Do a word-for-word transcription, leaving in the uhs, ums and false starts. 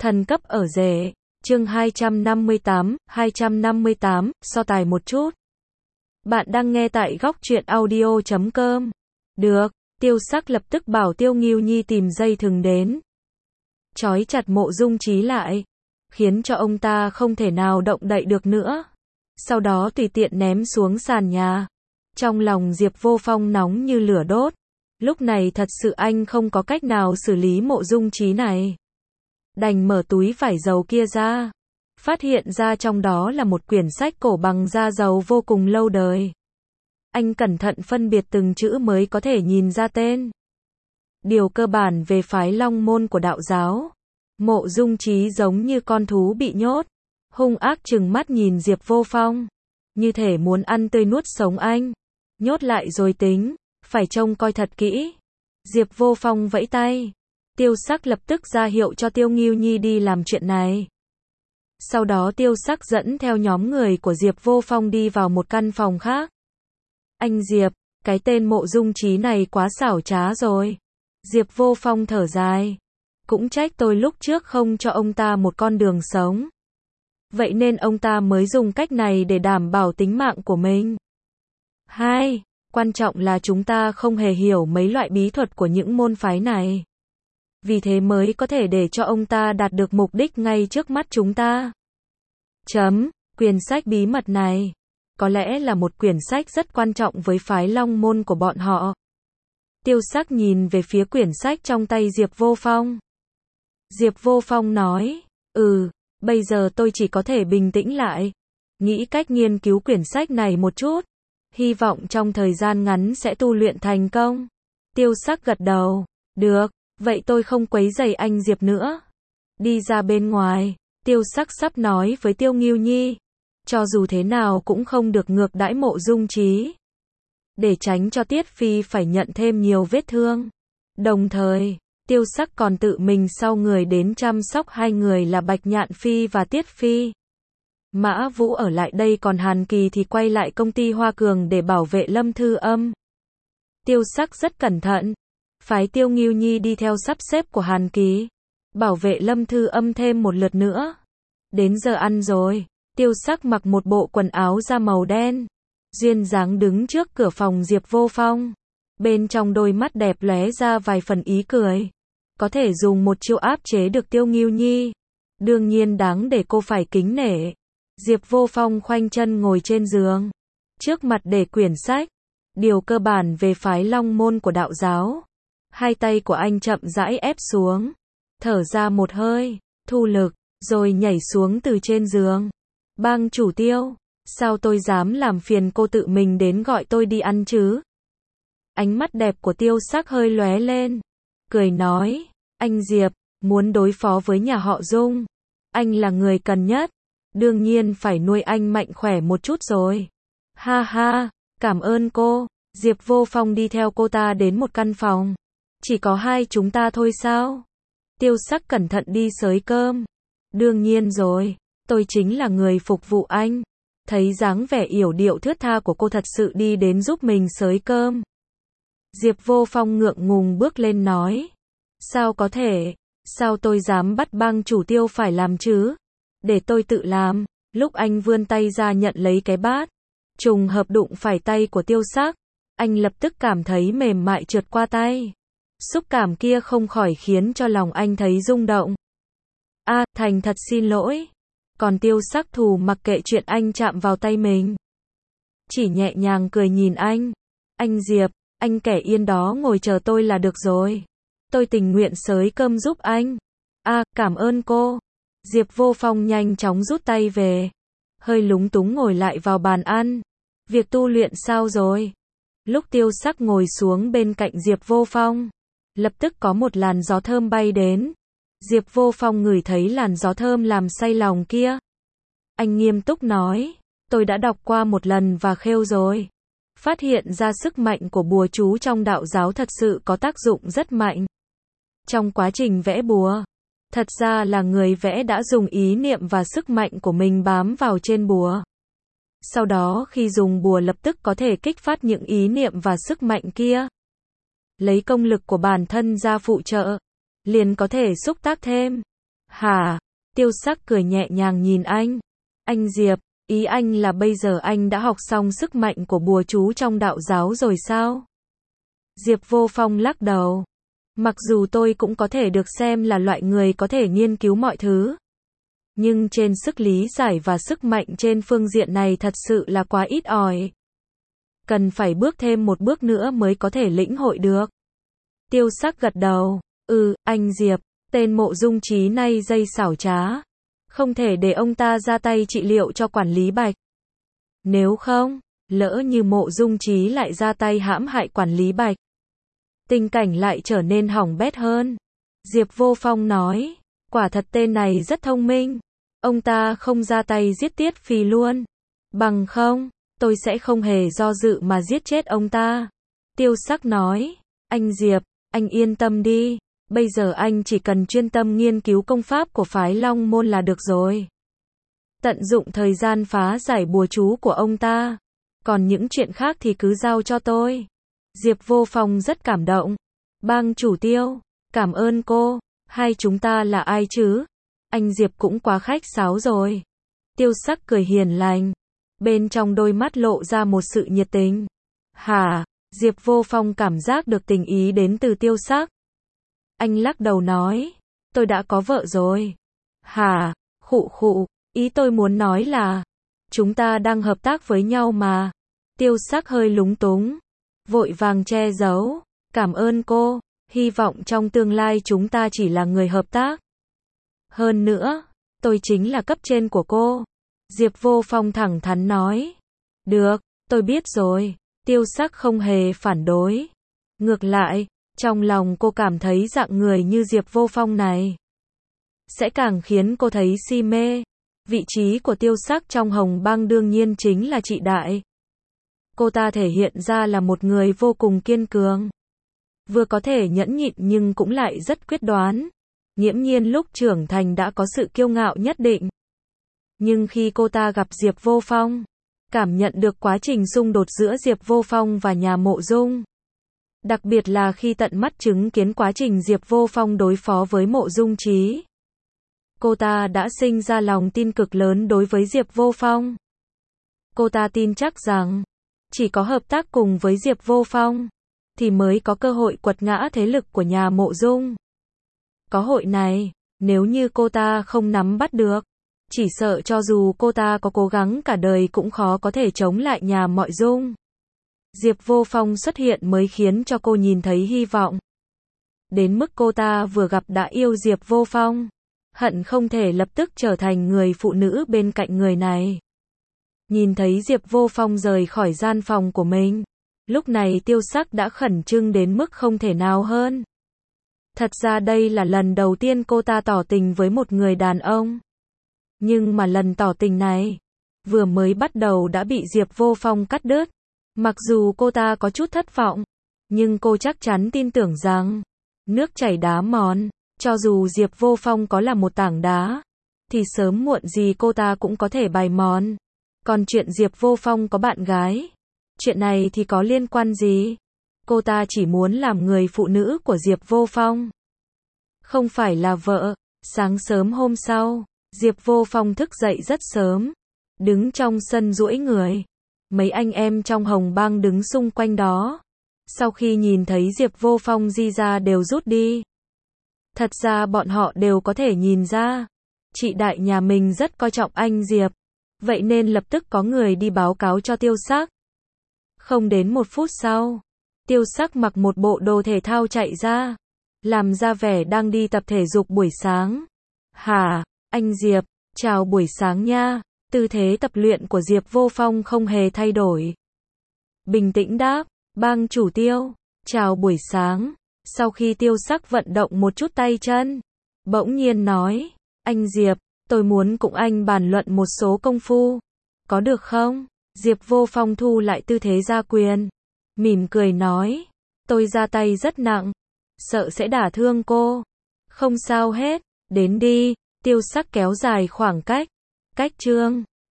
Thần cấp ở rể, chương hai trăm năm mươi tám, hai trăm năm mươi tám, so tài một chút. Bạn đang nghe tại góc truyện audio chấm com. Được, Tiêu Sắc lập tức bảo Tiêu Ngưu Nhi tìm dây thừng đến. Trói chặt Mộ Dung Chí lại, khiến cho ông ta không thể nào động đậy được nữa. Sau đó tùy tiện ném xuống sàn nhà. Trong lòng Diệp Vô Phong nóng như lửa đốt. Lúc này thật sự anh không có cách nào xử lý Mộ Dung Chí này. Đành mở túi vải dầu kia ra. Phát hiện ra trong đó là một quyển sách cổ bằng da dầu vô cùng lâu đời. Anh cẩn thận phân biệt từng chữ mới có thể nhìn ra tên. Điều cơ bản về phái Long Môn của đạo giáo. Mộ Dung Chí giống như con thú bị nhốt. Hung ác trừng mắt nhìn Diệp Vô Phong. Như thể muốn ăn tươi nuốt sống anh. Nhốt lại rồi tính, phải trông coi thật kỹ. Diệp Vô Phong vẫy tay. Tiêu Sắc lập tức ra hiệu cho Tiêu Ngưu Nhi đi làm chuyện này. Sau đó Tiêu Sắc dẫn theo nhóm người của Diệp Vô Phong đi vào một căn phòng khác. Anh Diệp, cái tên Mộ Dung Chí này quá xảo trá rồi. Diệp Vô Phong thở dài. Cũng trách tôi lúc trước không cho ông ta một con đường sống. Vậy nên ông ta mới dùng cách này để đảm bảo tính mạng của mình. Hai, quan trọng là chúng ta không hề hiểu mấy loại bí thuật của những môn phái này. Vì thế mới có thể để cho ông ta đạt được mục đích ngay trước mắt chúng ta. Chấm, quyển sách bí mật này, có lẽ là một quyển sách rất quan trọng với phái Long Môn của bọn họ. Tiêu Sắc nhìn về phía quyển sách trong tay Diệp Vô Phong. Diệp Vô Phong nói, ừ, bây giờ tôi chỉ có thể bình tĩnh lại. Nghĩ cách nghiên cứu quyển sách này một chút. Hy vọng trong thời gian ngắn sẽ tu luyện thành công. Tiêu Sắc gật đầu, được. Vậy tôi không quấy rầy anh Diệp nữa. Đi ra bên ngoài, Tiêu Sắc sắp nói với Tiêu Ngưu Nhi. Cho dù thế nào cũng không được ngược đãi Mộ Dung Chí. Để tránh cho Tiết Phi phải nhận thêm nhiều vết thương. Đồng thời, Tiêu Sắc còn tự mình sau người đến chăm sóc hai người là Bạch Nhạn Phi và Tiết Phi. Mã Vũ ở lại đây còn Hàn Kỳ thì quay lại công ty Hoa Cường để bảo vệ Lâm Thư Âm. Tiêu Sắc rất cẩn thận. Phái Tiêu Ngưu Nhi đi theo sắp xếp của Hàn Kỳ. Bảo vệ Lâm Thư Âm thêm một lượt nữa. Đến giờ ăn rồi. Tiêu Sắc mặc một bộ quần áo da màu đen. Duyên dáng đứng trước cửa phòng Diệp Vô Phong. Bên trong đôi mắt đẹp lóe ra vài phần ý cười. Có thể dùng một chiêu áp chế được Tiêu Ngưu Nhi. Đương nhiên đáng để cô phải kính nể. Diệp Vô Phong khoanh chân ngồi trên giường. Trước mặt để quyển sách. Điều cơ bản về phái Long Môn của đạo giáo. Hai tay của anh chậm rãi ép xuống. Thở ra một hơi, thu lực, rồi nhảy xuống từ trên giường. Bang chủ Tiêu, sao tôi dám làm phiền cô tự mình đến gọi tôi đi ăn chứ? Ánh mắt đẹp của Tiêu Sắc hơi lóe lên. Cười nói, anh Diệp, muốn đối phó với nhà họ Dung. Anh là người cần nhất. Đương nhiên phải nuôi anh mạnh khỏe một chút rồi. Ha ha, cảm ơn cô. Diệp Vô Phong đi theo cô ta đến một căn phòng. Chỉ có hai chúng ta thôi sao? Tiêu Sắc cẩn thận đi xới cơm. Đương nhiên rồi, tôi chính là người phục vụ anh. Thấy dáng vẻ yểu điệu thướt tha của cô thật sự đi đến giúp mình xới cơm. Diệp Vô Phong ngượng ngùng bước lên nói. Sao có thể? Sao tôi dám bắt bang chủ Tiêu phải làm chứ? Để tôi tự làm. Lúc anh vươn tay ra nhận lấy cái bát, trùng hợp đụng phải tay của Tiêu Sắc. Anh lập tức cảm thấy mềm mại trượt qua tay. Xúc cảm kia không khỏi khiến cho lòng anh thấy rung động. A, à, thành thật xin lỗi. Còn Tiêu Sắc thù mặc kệ chuyện anh chạm vào tay mình. Chỉ nhẹ nhàng cười nhìn anh. Anh Diệp, anh kẻ yên đó ngồi chờ tôi là được rồi. Tôi tình nguyện xới cơm giúp anh. A, à, cảm ơn cô. Diệp Vô Phong nhanh chóng rút tay về. Hơi lúng túng ngồi lại vào bàn ăn. Việc tu luyện sao rồi? Lúc Tiêu Sắc ngồi xuống bên cạnh Diệp Vô Phong, lập tức có một làn gió thơm bay đến. Diệp Vô Phong ngửi thấy làn gió thơm làm say lòng kia. Anh nghiêm túc nói, tôi đã đọc qua một lần và khêu rồi. Phát hiện ra sức mạnh của bùa chú trong đạo giáo thật sự có tác dụng rất mạnh. Trong quá trình vẽ bùa, thật ra là người vẽ đã dùng ý niệm và sức mạnh của mình bám vào trên bùa. Sau đó khi dùng bùa lập tức có thể kích phát những ý niệm và sức mạnh kia. Lấy công lực của bản thân ra phụ trợ, liền có thể xúc tác thêm. Hả? Tiêu sắc cười nhẹ nhàng nhìn anh. Anh Diệp, ý anh là bây giờ anh đã học xong sức mạnh của bùa chú trong đạo giáo rồi sao? Diệp Vô Phong lắc đầu. Mặc dù tôi cũng có thể được xem là loại người có thể nghiên cứu mọi thứ, nhưng trên sức lý giải và sức mạnh trên phương diện này thật sự là quá ít ỏi. Cần phải bước thêm một bước nữa mới có thể lĩnh hội được. Tiêu sắc gật đầu. Ừ, anh Diệp, tên Mộ Dung Trí nay dây xảo trá. Không thể để ông ta ra tay trị liệu cho quản lý Bạch. Nếu không, lỡ như Mộ Dung Trí lại ra tay hãm hại quản lý Bạch, tình cảnh lại trở nên hỏng bét hơn. Diệp Vô Phong nói, quả thật tên này rất thông minh. Ông ta không ra tay giết Tiết Phi luôn. Bằng không, tôi sẽ không hề do dự mà giết chết ông ta. Tiêu sắc nói, anh Diệp, anh yên tâm đi. Bây giờ anh chỉ cần chuyên tâm nghiên cứu công pháp của phái Long Môn là được rồi. Tận dụng thời gian phá giải bùa chú của ông ta. Còn những chuyện khác thì cứ giao cho tôi. Diệp Vô Phong rất cảm động. Bang chủ Tiêu, cảm ơn cô. Hai chúng ta là ai chứ? Anh Diệp cũng quá khách sáo rồi. Tiêu sắc cười hiền lành. Bên trong đôi mắt lộ ra một sự nhiệt tình. Hả? Diệp Vô Phong cảm giác được tình ý đến từ tiêu sắc. Anh lắc đầu nói, tôi đã có vợ rồi. Hả? Khụ khụ, ý tôi muốn nói là, chúng ta đang hợp tác với nhau mà. Tiêu sắc hơi lúng túng, vội vàng che giấu. Cảm ơn cô, hy vọng trong tương lai chúng ta chỉ là người hợp tác. Hơn nữa, tôi chính là cấp trên của cô. Diệp Vô Phong thẳng thắn nói. Được, tôi biết rồi. Tiêu sắc không hề phản đối. Ngược lại, trong lòng cô cảm thấy dạng người như Diệp Vô Phong này sẽ càng khiến cô thấy si mê. Vị trí của tiêu sắc trong Hồng Bang đương nhiên chính là trị đại. Cô ta thể hiện ra là một người vô cùng kiên cường. Vừa có thể nhẫn nhịn nhưng cũng lại rất quyết đoán. Nghiễm nhiên lúc trưởng thành đã có sự kiêu ngạo nhất định. Nhưng khi cô ta gặp Diệp Vô Phong, cảm nhận được quá trình xung đột giữa Diệp Vô Phong và nhà Mộ Dung. Đặc biệt là khi tận mắt chứng kiến quá trình Diệp Vô Phong đối phó với Mộ Dung Trí. Cô ta đã sinh ra lòng tin cực lớn đối với Diệp Vô Phong. Cô ta tin chắc rằng, chỉ có hợp tác cùng với Diệp Vô Phong, thì mới có cơ hội quật ngã thế lực của nhà Mộ Dung. Có hội này, nếu như cô ta không nắm bắt được, chỉ sợ cho dù cô ta có cố gắng cả đời cũng khó có thể chống lại nhà Mộ Dung. Diệp Vô Phong xuất hiện mới khiến cho cô nhìn thấy hy vọng. Đến mức cô ta vừa gặp đã yêu Diệp Vô Phong, hận không thể lập tức trở thành người phụ nữ bên cạnh người này. Nhìn thấy Diệp Vô Phong rời khỏi gian phòng của mình, lúc này tiêu sắc đã khẩn trương đến mức không thể nào hơn. Thật ra đây là lần đầu tiên cô ta tỏ tình với một người đàn ông. Nhưng mà lần tỏ tình này, vừa mới bắt đầu đã bị Diệp Vô Phong cắt đứt. Mặc dù cô ta có chút thất vọng, nhưng cô chắc chắn tin tưởng rằng, nước chảy đá mòn, cho dù Diệp Vô Phong có là một tảng đá, thì sớm muộn gì cô ta cũng có thể bày mòn. Còn chuyện Diệp Vô Phong có bạn gái, chuyện này thì có liên quan gì? Cô ta chỉ muốn làm người phụ nữ của Diệp Vô Phong, không phải là vợ. Sáng sớm hôm sau, Diệp Vô Phong thức dậy rất sớm, đứng trong sân duỗi người. Mấy anh em trong Hồng Bang đứng xung quanh đó. Sau khi nhìn thấy Diệp Vô Phong di ra đều rút đi. Thật ra bọn họ đều có thể nhìn ra, chị đại nhà mình rất coi trọng anh Diệp. Vậy nên lập tức có người đi báo cáo cho tiêu sắc. Không đến một phút sau, tiêu sắc mặc một bộ đồ thể thao chạy ra, làm ra vẻ đang đi tập thể dục buổi sáng. Hả, anh Diệp, chào buổi sáng nha. Tư thế tập luyện của Diệp Vô Phong không hề thay đổi. Bình tĩnh đáp, bang chủ Tiêu, chào buổi sáng. Sau khi tiêu sắc vận động một chút tay chân, bỗng nhiên nói, anh Diệp, tôi muốn cùng anh bàn luận một số công phu. Có được không? Diệp Vô Phong thu lại tư thế ra quyền, mỉm cười nói, tôi ra tay rất nặng, sợ sẽ đả thương cô. Không sao hết, đến đi. Tiêu sắc kéo dài khoảng cách. Cách chương